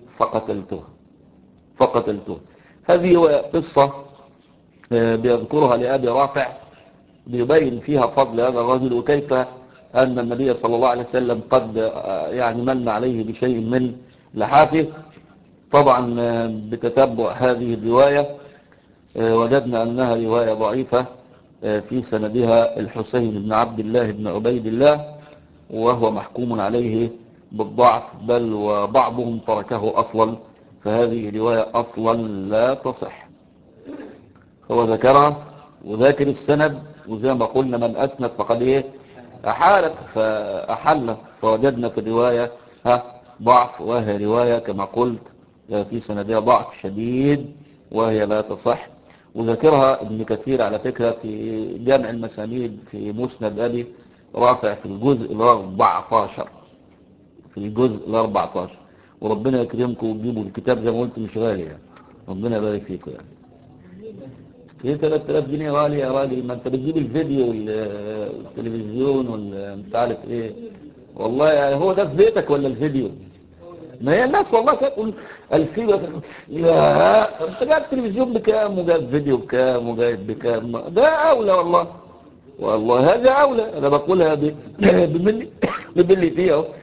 فقتلته. هذه قصة بيذكرها لأبي رافع، بيبين فيها فضل هذا الرجل، وكيف أن النبي صلى الله عليه وسلم قد يعني من عليه بشيء من لحافه. طبعا بتتبع هذه الرواية وجدنا أنها رواية ضعيفة، في سندها الحسين بن عبد الله بن عبيد الله، وهو محكوم عليه بالضعف، بل وبعضهم تركه أصلا، فهذه رواية أصلا لا تصح. هو ذكرها وذاكر السند، وزي ما قلنا من أسند فقد إيه أحالت، فأحلنا فوجدنا في الرواية ضعف، وهي رواية كما قلت في سندها ضعف شديد وهي لا تصح. وذكرها ابن كثير على فكرة في جامع المسانيد في مسند أبي رافع في الجزء ال14، في الجزء ال14. وربنا يكرمكم وتجيبوا الكتاب زي ما قلت مش غالي يعني، ربنا يبارك فيكم يعني. في 3000 جنيه غالي يا راجل، ما انت بتجيب الفيديو والتلفزيون والمش عارف ايه. والله يعني هو ده في بيتك ولا الفيديو؟ ما هي الناس والله تقول 2000. لا انت جايب التلفزيون بكام وجايب فيديو بكام وجايب بكام؟ ده اولى والله، والله هذا اولى. انا بقولها بملي فيها اهو.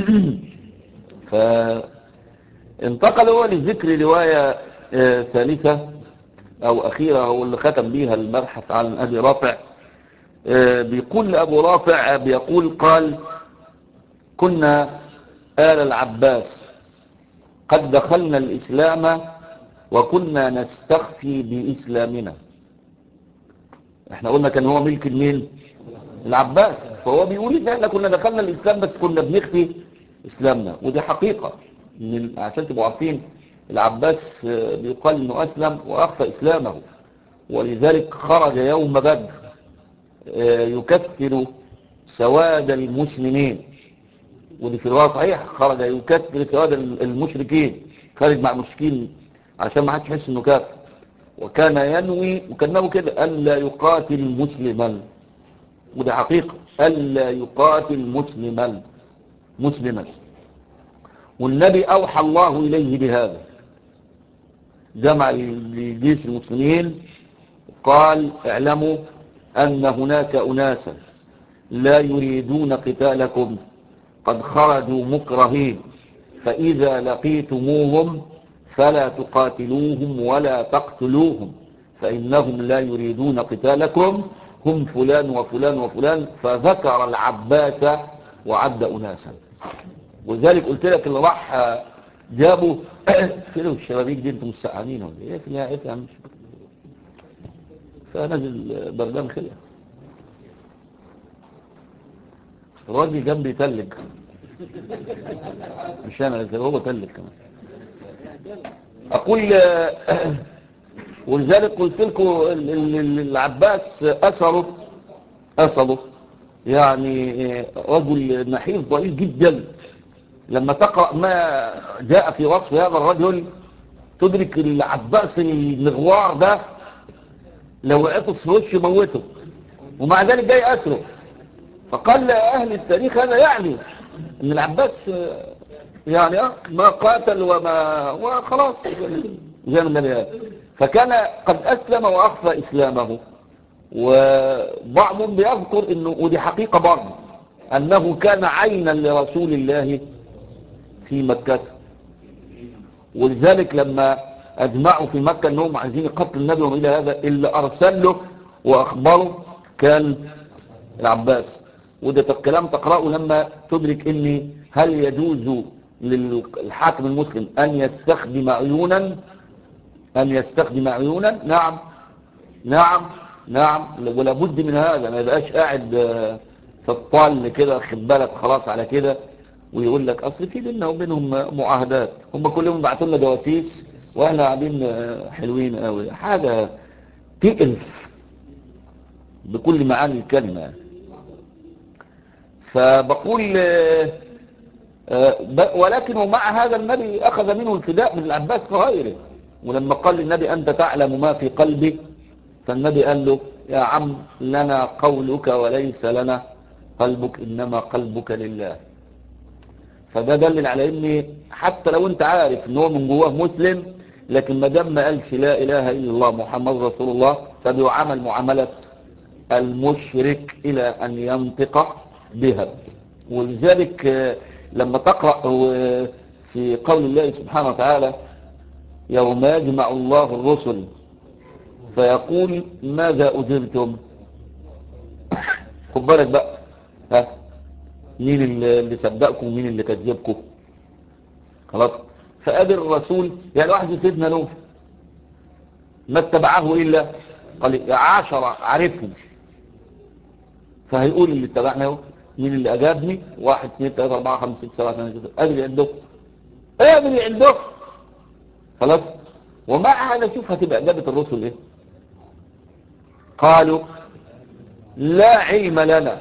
فانتقل هو لذكر رواية ثالثة او اخيرة، هو اللي ختم بيها المبحث عن ابي رافع. بيقول ابو رافع بيقول قال: كنا آل العباس قد دخلنا الإسلام وكنا نستخفي بإسلامنا. احنا قلنا كان هو ملك المين؟ العباس. فهو بيقول احنا كنا دخلنا الإسلام بس كنا بنخفي إسلامنا، ودي حقيقة. عشان تبقوا عارفين العباس بيقال انه أسلم وأخفى إسلامه، ولذلك خرج يوم بدر يكفر سواد المسلمين، ودي في رواية صحيح خرج يكفر سواد المشركين، خارج مع المشركين عشان ما حدش يحس انه كافر. وكان ينوي وكانه كده الا يقاتل مسلما، ودي حقيقة الا يقاتل مسلما. والنبي اوحى الله اليه بهذا، جمع لجيش المسلمين قال: اعلموا ان هناك اناسا لا يريدون قتالكم قد خرجوا مكرهين، فإذا لقيتموهم فلا تقاتلوهم ولا تقتلوهم، فإنهم لا يريدون قتالكم، هم فلان وفلان وفلان. فذكر العباس وعد أناسا. ولذلك قلت لك اللي راح جابوا كده الشبابيك دي انتم مسقعين ولا ايه؟ ايه يا عم؟ فنزل بردان خلع الراجل جنبي يتلج، مش انا، هو تلج كمان. اقول ولذلك قلت لكم العباس اثره يعني رجل نحيف ضئيل جدا. لما تقرأ ما جاء في وصف هذا الرجل تدرك العباس المغوار ده لو وقعته في وشه موته، ومع ذلك جاي اثره. فقال اهل التاريخ هذا يعني ان العباس يعني ما قاتل وخلاص زي ما النبي قال. فكان قد أسلم وأخفى إسلامه. وبعضهم بيذكر إنه، ودي حقيقة برضه، أنه كان عينا لرسول الله في مكة. ولذلك لما أجمعوا في مكة أنهم عايزين يقتلوا النبي وإلى هذا، اللي أرسل له وأخبره كان العباس. وده الكلام تقرأه لما تدرك إن هل يجوز للحاكم المسلم أن يستخدم عيونا. نعم ولا بد من هذا. ما يبقاش قاعد في الطال كده خد بالك خلاص على كده ويقول لك اصل في بيننا وبينهم معاهدات، هم كلهم بعتوا لنا جواسيس واحنا قاعدين حلوين قوي. حاجه تقلف بكل معاني الكلمه. فبقول ولكن ومع هذا النبي أخذ منه الفداء من العباس وغيره. ولما قال للنبي أنت تعلم ما في قلبي، فالنبي قال له يا عم لنا قولك وليس لنا قلبك، إنما قلبك لله. فده دلل على ان حتى لو انت عارف ان هو من جواه مسلم، لكن ما دام ما قالش لا اله الا الله محمد رسول الله فبيعامل معامله المشرك الى ان ينطق بها. ولذلك لما تقرأ في قول الله سبحانه وتعالى يوم يجمع الله الرسل فيقول ماذا أجبتم، خد بالك بقى مين اللي صدقكم ومين اللي كذبكم. خلاص. فقابل الرسول يعني واحد سيدنا نوح ما اتبعه إلا قال يا 10 عارفهم. فهيقول اللي اتبعنا اهو مين اللي اجابني، 1 2 3 4 5 6 7 8 9 ادري عندهم، ادري عندهم. خلاص. ومع هذا شوف هتبقى اجابه الرسل ايه؟ قالوا لا علم لنا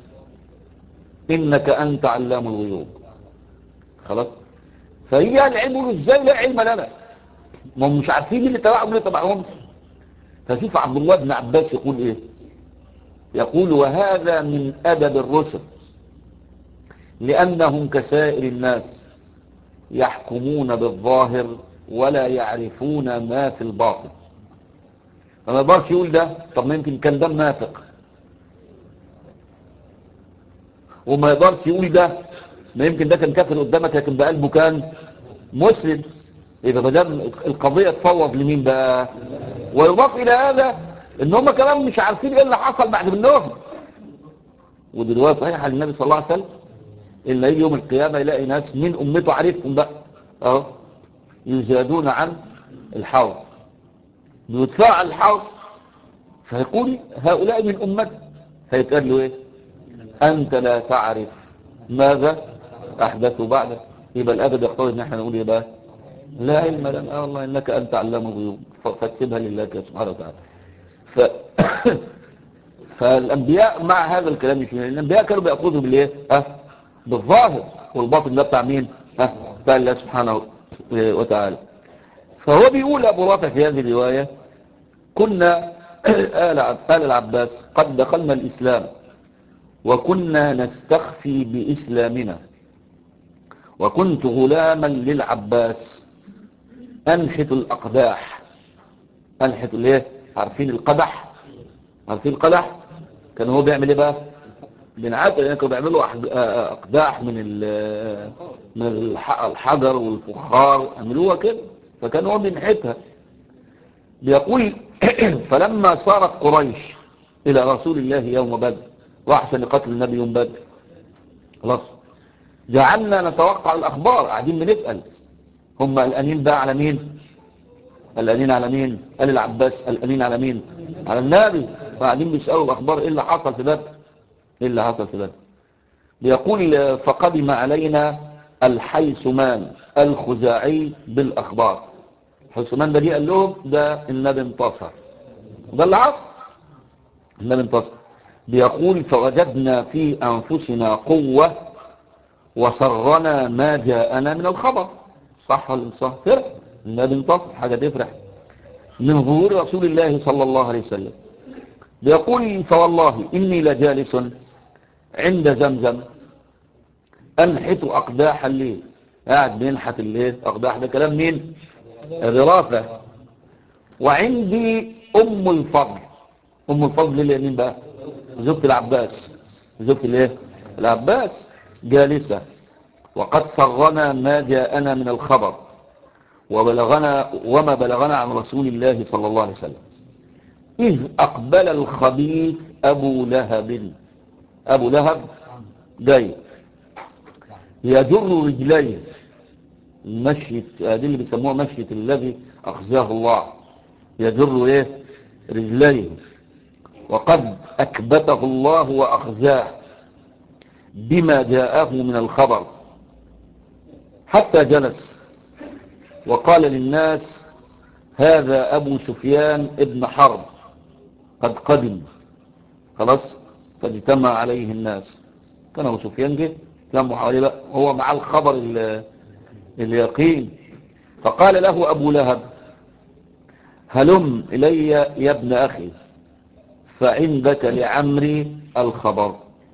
انك انت علام الغيوب. خلاص. فهي العلم يقولوا ازاي لا علم لنا، ما هم مش عارفين مين اللي تبعهم اللي تبعهم. فشوف عبد الله بن عباس يقول ايه؟ يقول وهذا من ادب الرسل لانهم كسائر الناس يحكمون بالظاهر ولا يعرفون ما في الباطن. فما يقدرش يقول ده، طب ما يمكن كان ده منافق، وما يقدرش يقول ده ما يمكن ده كان كافر قدامك لكن بقلبه كان مسلم. يبقى ما دام القضيه تفوض لمين بقى؟ ويضاف الى هذا ان هم كمان مش عارفين ايه اللي حصل بعد منهم. ودلوقتي صحيح على النبي صلى الله عليه وسلم الا يجي يوم القيامه يلاقي ناس من امته عارفهم بقى اهو يزادون عن الحوض، بيدفعوا عن الحوض، فيقول هؤلاء من امتي، هيتقال له ايه؟ انت لا تعرف ماذا احدثوا بعدك. يبقى الادب يقتضي ان احنا نقول ايه بقى؟ لا علم لنا والله انك انت علام الغيوب، فاكتبها لله سبحانه وتعالى. ف... فالانبياء مع هذا الكلام مش الانبياء كانوا بيأخذوا بالايه؟ بالظاهر، والباطن ده بتاع مين؟ بتاع الله سبحانه وتعالى. فهو بيقول ابو رافع في هذه الروايه كنا آل العباس قد دخلنا الإسلام وكنا نستخفي بإسلامنا، وكنت غلاما للعباس أنحت الأقداح. أنحت الايه؟ عارفين القدح؟ عارفين القدح؟ كان هو بيعمل ايه بقى؟ بنعاد يعني كانوا بيعملوا أقداح من الحجر والفخار، عملوها كده، فكان هو بينحتها. بيقول فلما صارت قريش إلى رسول الله يوم بدر وأحسن قتل النبي يوم بدر، خلاص جعلنا نتوقع الأخبار، قاعدين بنسأل هم قلقانين بقى على مين؟ قلقانين على مين؟ قال العباس قلقانين على مين؟ على النبي. قاعدين بيسألوا الأخبار إيه اللي حصل في بدر؟ إيه اللي حصل في بدر؟ بيقول فقدم علينا الحيثمان الخزاعي بالأخبار. الحيثمان ده قال لهم ده النبي انتصر، ده اللي حصل، النبي انتصر. بيقول فوجدنا في أنفسنا قوة وسرنا ما جاءنا من الخبر. صح ولا مش صح؟ فرح النبي انتصر، حاجة تفرح من ظهور رسول الله صلى الله عليه وسلم. بيقول فوالله إني لجالس عند زمزم أنحت أقداح الليل، قاعد بينحت الليل أقداح، ده كلام مين؟ الرافع. وعندي أم الفضل. أم الفضل اللي مين بقى؟ زوجة العباس، زوجة الايه؟ العباس جالسة، وقد سرنا ما جاءنا من الخبر وبلغنا وما بلغنا عن رسول الله صلى الله عليه وسلم، إذ أقبل الخبيث أبو لهب. أبو لهب جاي يجر رجليه، مشية هذه اللي بيسموها مشية الذي أخزاه الله، يجر ايه؟ رجليه، وقد أكبته الله وأخزاه بما جاءه من الخبر، حتى جلس وقال للناس هذا أبو سفيان ابن حرب قد قدم. خلاص. فاجتمع عليه الناس، كان أبو سفيان جه لموا حواليه بقى، هو مع الخبر اليقين. فقال له أبو لهب هلم إلي يا ابن أخي فعندك لعمري الخبر.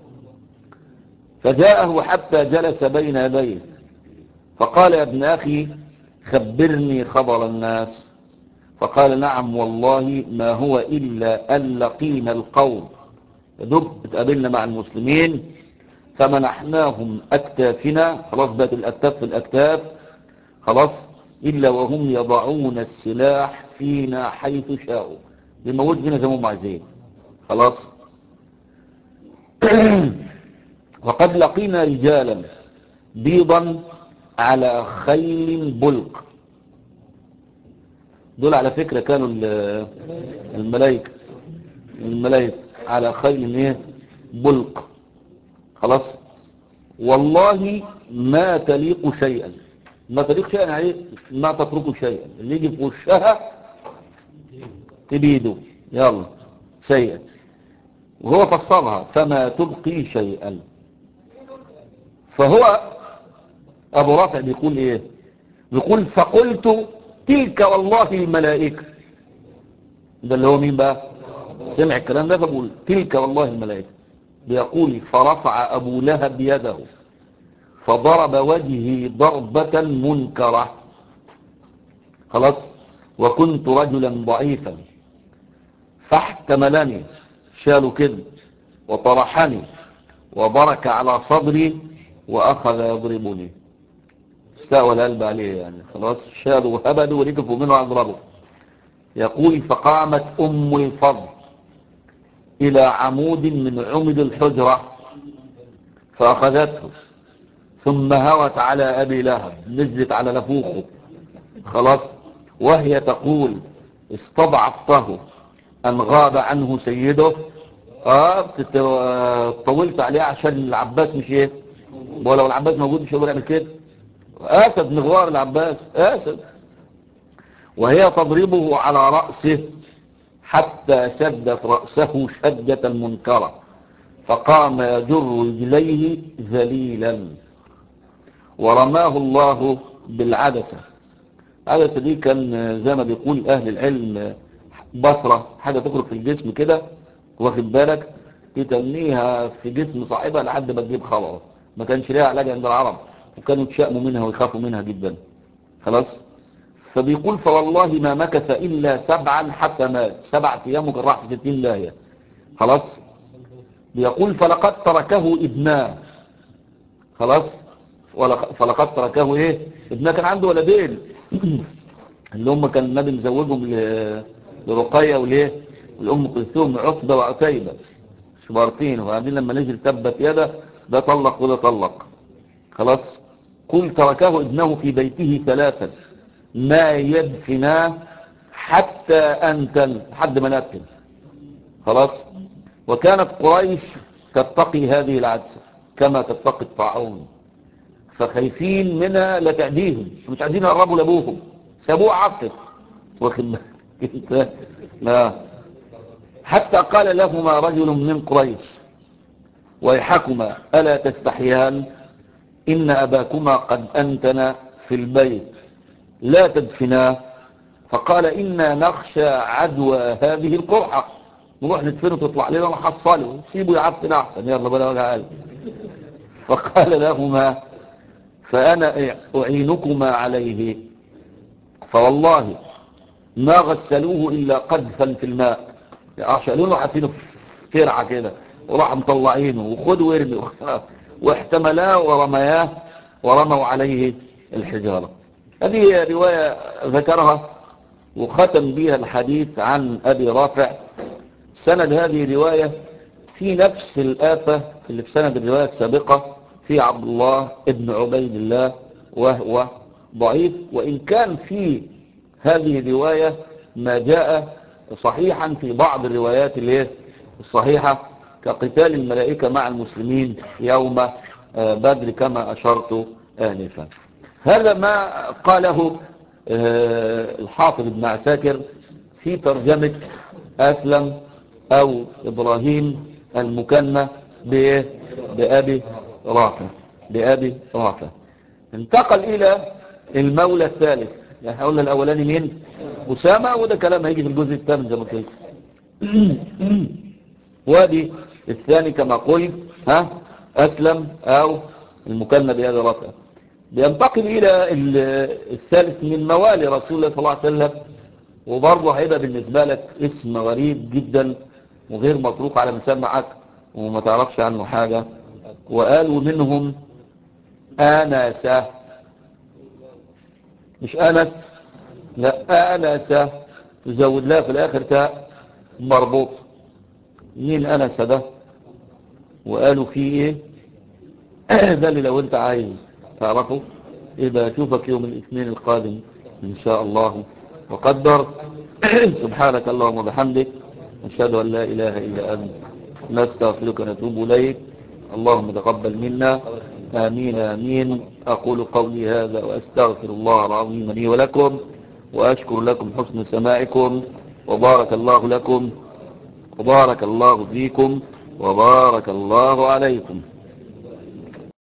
فجاءه حتى جلس بين يديه فقال يا ابن أخي خبرني خبر الناس. فقال نعم والله ما هو إلا أن لقينا القوم، دب اتقابلنا مع المسلمين فمنحناهم أكتافنا، خلاص بقت الأكتاف في الأكتاف، خلاص، إلا وهم يضعون السلاح فينا حيث شاءوا، بموت فينا زي ما هم عايزين. خلاص. وقد لقينا رجالا بيضا على خيل بلق دول على فكرة كانوا الملائكة على خيل ايه بلق. خلاص. والله ما تليق شيئا، ما تليق شيئا يعني ما تترك شيئا، اللي يجي في وشها تبيده يلا شيئا. وهو فصلها فما تبقي شيئا. فهو ابو رافع بيقول ايه؟ بيقول فقلت تلك والله الملائكة. ده اللي هو مين بقى؟ سمع الكلام ده فبقول تلك والله الملائكة. بيقول فرفع ابو لهب يده فضرب وجهي ضربة منكرة. خلاص. وكنت رجلا ضعيفا فاحتملني، شالوا كده وطرحني وبرك على صدري وأخذ يضربني. استأوى القلب عليه يعني، خلاص شالوا وهبدوا وركفوا منه أضربه. يقول فقامت أم الفضل إلى عمود من عمد الحجرة فأخذته ثم هوت على أبي لهب، نزلت على نفوخه. خلاص. وهي تقول استضعفته أن غاب عنه سيده. طولت عليه عشان العباس مش ايه، ولو العباس موجود مش هيقدر يعمل كده. اسد مغوار العباس اسد. وهي تضربه على رأسه حتى شدت رأسه شدة منكرة فقام يجر رجليه ذليلا ورماه الله بالعدسة. العدسة دي كان زي ما بيقول أهل العلم بصرة، حاجة تخرج في الجسم كده، واخد بالك، تتنيها في جسم صاحبها لحد ما تجيب خبره. ما كانش ليها علاج عند العرب وكانوا يتشائموا منها ويخافوا منها جدا. خلاص. فبيقول فوالله ما مكث إلا 7 حتى مات، 7 أيام وكان راح في 60 لاهية. خلاص. بيقول فلقد تركه ابناه. خلاص. فلقد تركه ايه ابناه، كان عنده ولدين اللي هم كان النبي مزوجهم لرقية وليه والأم كلثوم، عقبة وعتيبة شبارتين. وبعدين لما نزل تبت يده ده طلق وده طلق. خلاص. قل تركه ابنه في بيته 3 ما يدفناه حتى أنتن، حد ما نتن. خلاص. وكانت قريش تتقي هذه العدسة كما تتقي الطاعون، فخايفين منها لتعديهم، مش عايزين يقربوا لابوهم، سابوه عفت واخد بالك. لا. حتى قال لهما رجل من قريش ويحكما ألا تستحيان إن أباكما قد أنتن في البيت لا تدفناه. فقال إنا نخشى عدوى هذه القرحة، نروح ندفنه تطلع لنا نحصله، سيبوا يعفن أحسن يلا بلا وجع قلب. فقال لهما فأنا أعينكما عليه. فوالله ما غسلوه إلا قذفا في الماء، عشانونه حاطينه في ترعة كده وراح مطلعينه وخدوا وارمي واحتملاه ورمياه ورموا عليه الحجارة. هذه رواية ذكرها وختم بها الحديث عن أبي رافع. سند هذه الرواية في نفس الآفة اللي في سند الرواية السابقة في عبد الله ابن عبيد الله وهو ضعيف، وإن كان في هذه الرواية ما جاء صحيحا في بعض الروايات الصحيحة كقتال الملائكة مع المسلمين يوم بدر كما أشرت آنفا. هذا ما قاله الحافظ ابن عساكر في ترجمة أسلم أو إبراهيم المكنى بأبي رافع. انتقل إلى المولى الثالث. يعني قلنا الأولاني مين؟ أسامة، وده كلام هيجي في الجزء الثامن زي ما قلت. وادي الثاني كما قلت أسلم أو المكنى بأبي رافع. بينتقل إلى الثالث من موالي رسول الله صلى الله عليه وسلم، وبرضه هيبقى بالنسبة لك اسم غريب جدا وغير مطروق على مسمعك وما تعرفش عنه حاجة. وقالوا منهم آنسة، مش آنس، لا آنسة تزود لها في الآخر تاء مربوط. مين آنسة ده؟ وقالوا فيه ايه ده اللي لو انت عايز تعرفه يبقى اشوفك يوم الاثنين القادم ان شاء الله وقدر. سبحانك اللهم وبحمدك، نشهد أن لا إله إلا أنت، نستغفرك ونتوب إليك. اللهم تقبل منا، آمين آمين. أقول قولي هذا وأستغفر الله العظيم لي ولكم، وأشكر لكم حسن سماعكم، وبارك الله لكم، وبارك الله فيكم، وبارك الله عليكم.